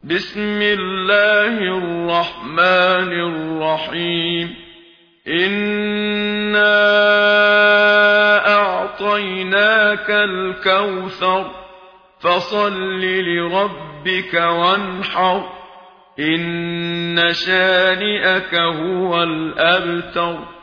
بسم الله الرحمن الرحيم إنا أعطيناك الكوثر فصل لربك وانحر إن شانئك هو الأبتر